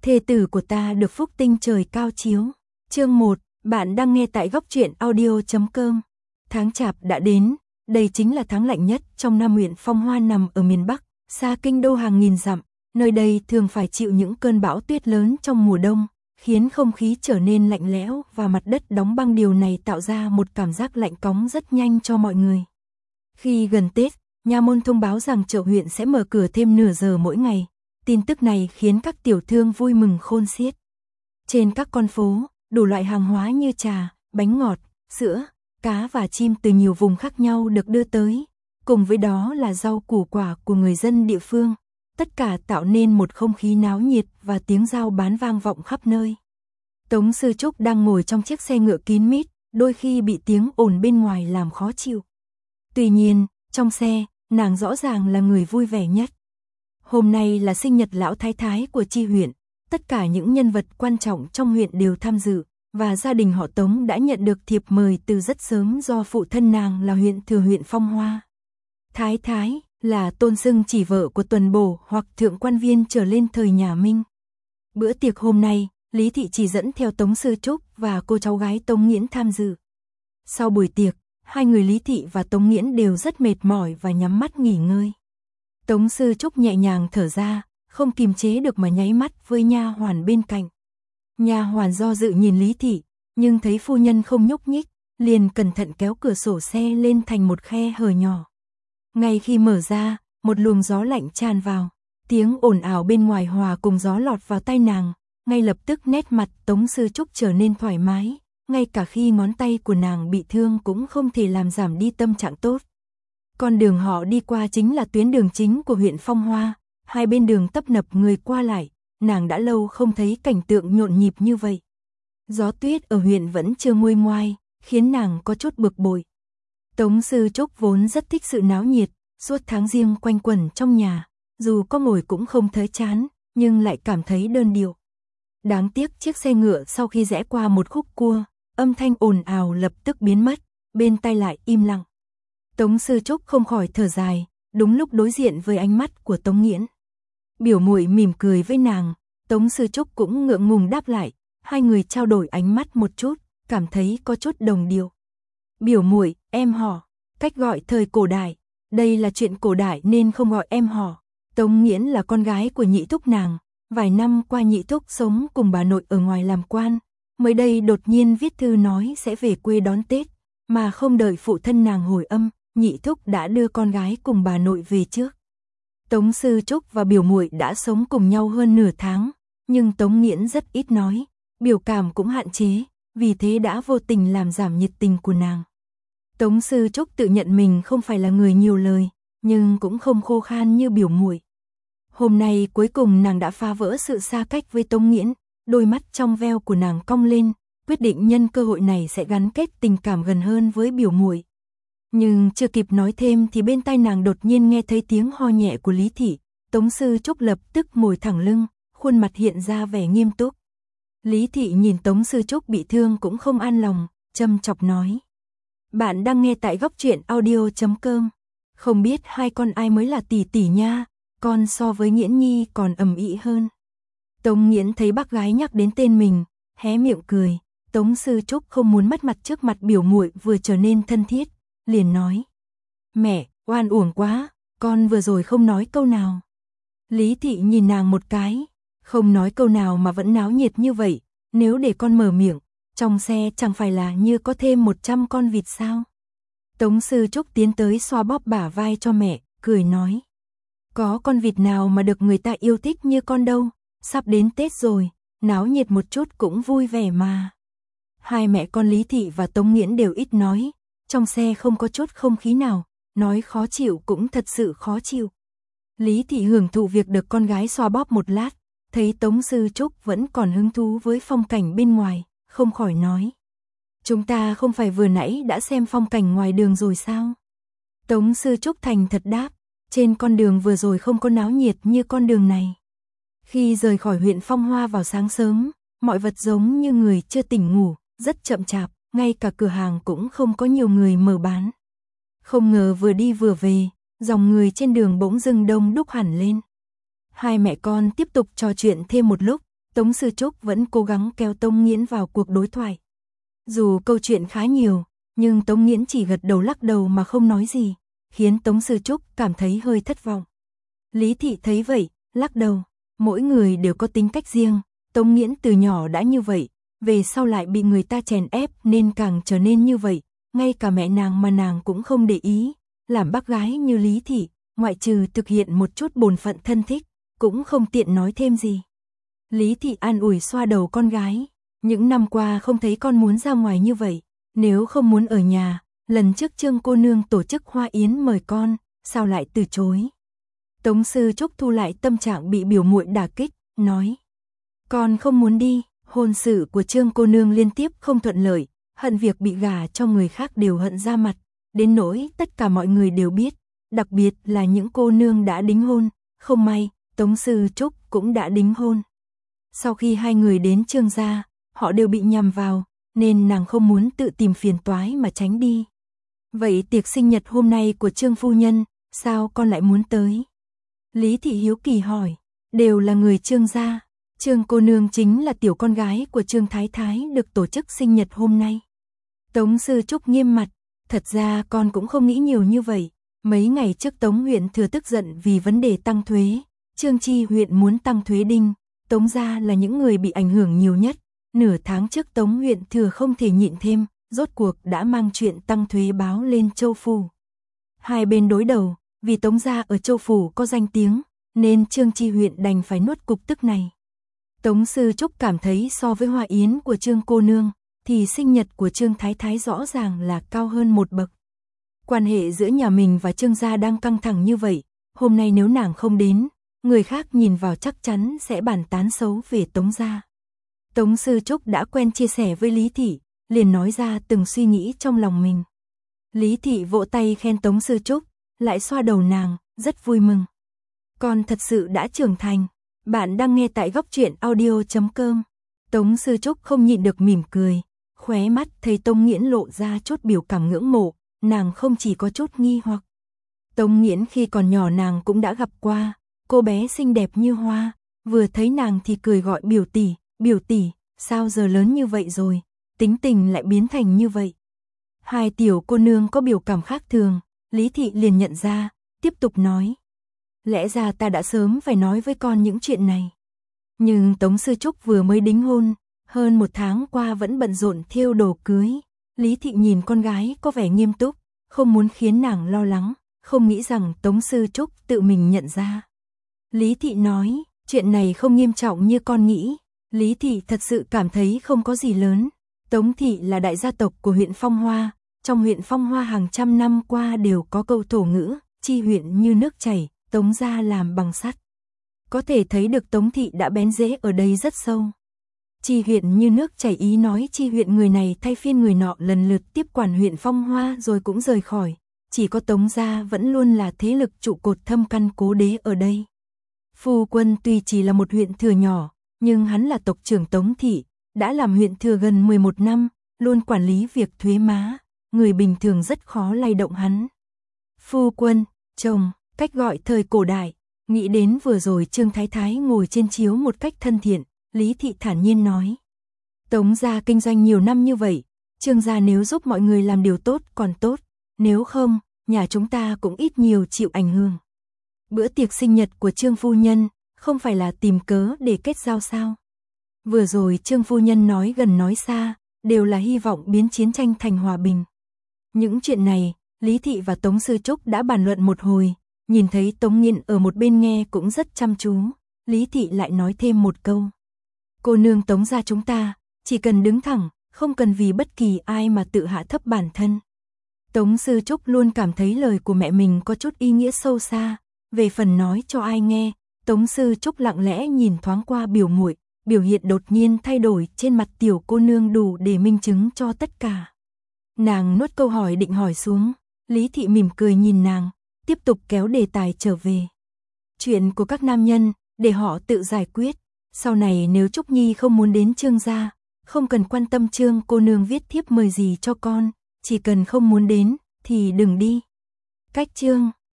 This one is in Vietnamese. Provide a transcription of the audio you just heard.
thê tử của ta được phúc tinh trời cao chiếu. Chương 1, bạn đang nghe tại góc truyện audio.com. Tháng Chạp đã đến, đây chính là tháng lạnh nhất trong năm. Huyện Phong Hoa nằm ở miền Bắc, xa kinh đô hàng nghìn dặm, nơi đây thường phải chịu những cơn bão tuyết lớn trong mùa đông, khiến không khí trở nên lạnh lẽo và mặt đất đóng băng. Điều này tạo ra một cảm giác lạnh cóng rất nhanh cho mọi người. Khi gần Tết, nha môn thông báo rằng chợ huyện sẽ mở cửa thêm nửa giờ mỗi ngày. Tin tức này khiến các tiểu thương vui mừng khôn xiết. Trên các con phố, đủ loại hàng hóa như trà, bánh ngọt, sữa, cá và chim từ nhiều vùng khác nhau được đưa tới. Cùng với đó là rau củ quả của người dân địa phương. Tất cả tạo nên một không khí náo nhiệt và tiếng giao bán vang vọng khắp nơi. Tống Sư Trúc đang ngồi trong chiếc xe ngựa kín mít, đôi khi bị tiếng ồn bên ngoài làm khó chịu. Tuy nhiên, trong xe, nàng rõ ràng là người vui vẻ nhất. Hôm nay là sinh nhật lão thái thái của chi huyện, tất cả những nhân vật quan trọng trong huyện đều tham dự, và gia đình họ Tống đã nhận được thiệp mời từ rất sớm do phụ thân nàng là huyện thừa huyện Phong Hoa. Thái thái là tôn xưng chỉ vợ của tuần bổ hoặc thượng quan viên trở lên thời nhà Minh. Bữa tiệc hôm nay, Lý Thị chỉ dẫn theo Tống Sư Trúc và cô cháu gái Tống Nghiễn tham dự. Sau buổi tiệc, hai người Lý Thị và Tống Nghiễn đều rất mệt mỏi và nhắm mắt nghỉ ngơi. Tống Sư Trúc nhẹ nhàng thở ra, không kìm chế được mà nháy mắt với nha hoàn bên cạnh. Nha hoàn do dự nhìn Lý Thị, nhưng thấy phu nhân không nhúc nhích, liền cẩn thận kéo cửa sổ xe lên thành một khe hở nhỏ. Ngay khi mở ra, một luồng gió lạnh tràn vào, tiếng ồn ào bên ngoài hòa cùng gió lọt vào tai nàng, ngay lập tức nét mặt Tống Sư Trúc trở nên thoải mái, ngay cả khi ngón tay của nàng bị thương cũng không thể làm giảm đi tâm trạng tốt. Con đường họ đi qua chính là tuyến đường chính của huyện Phong Hoa, hai bên đường tấp nập người qua lại, nàng đã lâu không thấy cảnh tượng nhộn nhịp như vậy. Gió tuyết ở huyện vẫn chưa nguôi ngoai, khiến nàng có chút bực bội. Tống Sư Trúc vốn rất thích sự náo nhiệt, suốt tháng Giêng quanh quẩn trong nhà, dù có ngồi cũng không thấy chán, nhưng lại cảm thấy đơn điệu. Đáng tiếc chiếc xe ngựa sau khi rẽ qua một khúc cua, âm thanh ồn ào lập tức biến mất, bên tai lại im lặng. Tống Sư Trúc không khỏi thở dài, đúng lúc đối diện với ánh mắt của Tống Nghiễn. Biểu muội mỉm cười với nàng, Tống Sư Trúc cũng ngượng ngùng đáp lại, hai người trao đổi ánh mắt một chút, cảm thấy có chút đồng điệu. Biểu muội, em họ, cách gọi thời cổ đại, đây là chuyện cổ đại nên không gọi em họ. Tống Nghiễn là con gái của nhị thúc nàng, vài năm qua nhị thúc sống cùng bà nội ở ngoài làm quan, mới đây đột nhiên viết thư nói sẽ về quê đón Tết, mà không đợi phụ thân nàng hồi âm, nhị thúc đã đưa con gái cùng bà nội về trước. Tống Sư Trúc và biểu muội đã sống cùng nhau hơn nửa tháng, nhưng Tống Nghiễn rất ít nói, biểu cảm cũng hạn chế, vì thế đã vô tình làm giảm nhiệt tình của nàng. Tống Sư Trúc tự nhận mình không phải là người nhiều lời, nhưng cũng không khô khan như biểu muội. Hôm nay cuối cùng nàng đã phá vỡ sự xa cách với Tống Nghiễn, đôi mắt trong veo của nàng cong lên, quyết định nhân cơ hội này sẽ gắn kết tình cảm gần hơn với biểu muội. Nhưng chưa kịp nói thêm thì bên tai nàng đột nhiên nghe thấy tiếng ho nhẹ của Lý Thị, Tống Sư Trúc lập tức ngồi thẳng lưng, khuôn mặt hiện ra vẻ nghiêm túc. Lý Thị nhìn Tống Sư Trúc bị thương cũng không an lòng, châm chọc nói. Bạn đang nghe tại góc truyện audio.com. Không biết hai con ai mới là tỷ tỷ nha, con so với Nghiễn Nhi còn ầm ĩ hơn. Tống Nghiễn thấy bác gái nhắc đến tên mình, hé miệng cười. Tống Sư Trúc không muốn mất mặt trước mặt biểu muội vừa trở nên thân thiết, liền nói. Mẹ, oan uổng quá, con vừa rồi không nói câu nào. Lý Thị nhìn nàng một cái, không nói câu nào mà vẫn náo nhiệt như vậy, nếu để con mở miệng, trong xe chẳng phải là như có thêm 100 con vịt sao? Tống Sư Trúc tiến tới xoa bóp bả vai cho mẹ, cười nói. Có con vịt nào mà được người ta yêu thích như con đâu, sắp đến Tết rồi, náo nhiệt một chút cũng vui vẻ mà. Hai mẹ con Lý Thị và Tống Nghiễn đều ít nói, trong xe không có chút không khí nào, nói khó chịu cũng thật sự khó chịu. Lý Thị hưởng thụ việc được con gái xoa bóp một lát, thấy Tống Sư Trúc vẫn còn hứng thú với phong cảnh bên ngoài, không khỏi nói. Chúng ta không phải vừa nãy đã xem phong cảnh ngoài đường rồi sao? Tống Sư Trúc thành thật đáp, trên con đường vừa rồi không có náo nhiệt như con đường này. Khi rời khỏi huyện Phong Hoa vào sáng sớm, mọi vật giống như người chưa tỉnh ngủ, rất chậm chạp, ngay cả cửa hàng cũng không có nhiều người mở bán. Không ngờ vừa đi vừa về, dòng người trên đường bỗng dưng đông đúc hẳn lên. Hai mẹ con tiếp tục trò chuyện thêm một lúc, Tống Sư Trúc vẫn cố gắng kéo Tống Nghiễn vào cuộc đối thoại. Dù câu chuyện khá nhiều, nhưng Tống Nghiễn chỉ gật đầu lắc đầu mà không nói gì, khiến Tống Sư Trúc cảm thấy hơi thất vọng. Lý Thị thấy vậy, lắc đầu, mỗi người đều có tính cách riêng, Tống Nghiễn từ nhỏ đã như vậy, về sau lại bị người ta chèn ép nên càng trở nên như vậy, ngay cả mẹ nàng mà nàng cũng không để ý, làm bác gái như Lý Thị, ngoại trừ thực hiện một chút bổn phận thân thích, cũng không tiện nói thêm gì. Lý Thị an ủi xoa đầu con gái, những năm qua không thấy con muốn ra ngoài như vậy, nếu không muốn ở nhà, lần trước Trương cô nương tổ chức hoa yến mời con, sao lại từ chối. Tống Sư Trúc thu lại tâm trạng bị biểu muội đả kích, nói: "Con không muốn đi." Hôn sự của Trương cô nương liên tiếp không thuận lợi, hận việc bị gả cho người khác đều hận ra mặt, đến nỗi tất cả mọi người đều biết, đặc biệt là những cô nương đã đính hôn, không may, Tống Sư Trúc cũng đã đính hôn. Sau khi hai người đến Trương gia, họ đều bị nhằm vào, nên nàng không muốn tự tìm phiền toái mà tránh đi. "Vậy tiệc sinh nhật hôm nay của Trương phu nhân, sao con lại muốn tới?" Lý Thị hiếu kỳ hỏi. "Đều là người Trương gia. Trương cô nương chính là tiểu con gái của Trương Thái Thái được tổ chức sinh nhật hôm nay." Tống Sư Trúc nghiêm mặt, "Thật ra con cũng không nghĩ nhiều như vậy. Mấy ngày trước Tống huyện thừa tức giận vì vấn đề tăng thuế, Trương Chi huyện muốn tăng thuế đinh, Tống gia là những người bị ảnh hưởng nhiều nhất. Nửa tháng trước Tống huyện thừa không thể nhịn thêm, rốt cuộc đã mang chuyện tăng thuế báo lên Châu Phủ. Hai bên đối đầu, vì Tống gia ở Châu Phủ có danh tiếng, nên Trương Chi huyện đành phải nuốt cục tức này." Tống Sư Trúc cảm thấy so với hoa yến của Trương cô nương, thì sinh nhật của Trương Thái Thái rõ ràng là cao hơn một bậc. Quan hệ giữa nhà mình và Trương gia đang căng thẳng như vậy, hôm nay nếu nàng không đến, người khác nhìn vào chắc chắn sẽ bàn tán xấu về Tống gia. Tống Sư Trúc đã quen chia sẻ với Lý Thị, liền nói ra từng suy nghĩ trong lòng mình. Lý Thị vỗ tay khen Tống Sư Trúc, lại xoa đầu nàng, rất vui mừng. "Con thật sự đã trưởng thành." Bạn đang nghe tại Góc Truyện Audio.com. Tống Sư Trúc không nhịn được mỉm cười, khóe mắt thấy Tống Nghiễn lộ ra chút biểu cảm ngưỡng mộ, nàng không chỉ có chút nghi hoặc. Tống Nghiễn khi còn nhỏ nàng cũng đã gặp qua, cô bé xinh đẹp như hoa, vừa thấy nàng thì cười gọi biểu tỷ, sao giờ lớn như vậy rồi, tính tình lại biến thành như vậy. Hai tiểu cô nương có biểu cảm khác thường, Lý Thị liền nhận ra, tiếp tục nói: "Lẽ ra ta đã sớm phải nói với con những chuyện này. Nhưng Tống Sư Trúc vừa mới đính hôn, hơn một tháng qua vẫn bận rộn thêu đồ cưới." Lý Thị nhìn con gái có vẻ nghiêm túc, không muốn khiến nàng lo lắng, không nghĩ rằng Tống Sư Trúc tự mình nhận ra. Lý Thị nói: "Chuyện này không nghiêm trọng như con nghĩ." Lý Thị thật sự cảm thấy không có gì lớn. Tống Thị là đại gia tộc của huyện Phong Hoa, trong huyện Phong Hoa hàng trăm năm qua đều có câu thổ ngữ, chi huyện như nước chảy, Tống gia làm bằng sắt. Có thể thấy được Tống Thị đã bén rễ ở đây rất sâu. Chi huyện như nước chảy ý nói chi huyện người này thay phiên người nọ lần lượt tiếp quản huyện Phong Hoa rồi cũng rời khỏi, chỉ có Tống gia vẫn luôn là thế lực trụ cột thâm căn cố đế ở đây. Phu quân tuy chỉ là một huyện thừa nhỏ, nhưng hắn là tộc trưởng Tống Thị, đã làm huyện thừa gần 11 năm, luôn quản lý việc thuế má, người bình thường rất khó lay động hắn. Phu quân, chồng, cách gọi thời cổ đại, nghĩ đến vừa rồi Trương Thái Thái ngồi trên chiếu một cách thân thiện, Lý Thị thản nhiên nói: "Tống gia kinh doanh nhiều năm như vậy, Trương gia nếu giúp mọi người làm điều tốt còn tốt, nếu không, nhà chúng ta cũng ít nhiều chịu ảnh hưởng. Bữa tiệc sinh nhật của Trương phu nhân, không phải là tìm cớ để kết giao sao? Vừa rồi Trương phu nhân nói gần nói xa, đều là hy vọng biến chiến tranh thành hòa bình." Những chuyện này, Lý Thị và Tống Sư Trúc đã bàn luận một hồi, nhìn thấy Tống Nghiễn ở một bên nghe cũng rất chăm chú, Lý Thị lại nói thêm một câu: "Cô nương Tống gia chúng ta, chỉ cần đứng thẳng, không cần vì bất kỳ ai mà tự hạ thấp bản thân." Tống Sư Trúc luôn cảm thấy lời của mẹ mình có chút ý nghĩa sâu xa, về phần nói cho ai nghe, Tống Sư Trúc lặng lẽ nhìn thoáng qua biểu muội, biểu hiện đột nhiên thay đổi trên mặt tiểu cô nương đủ để minh chứng cho tất cả. Nàng nuốt câu hỏi định hỏi xuống, Lý Thị mỉm cười nhìn nàng, tiếp tục kéo đề tài trở về. Chuyện của các nam nhân, để họ tự giải quyết. Sau này nếu Trúc Nhi không muốn đến Trương gia, không cần quan tâm Trương cô nương viết thiếp mời gì cho con, chỉ cần không muốn đến, thì đừng đi. Cách Trương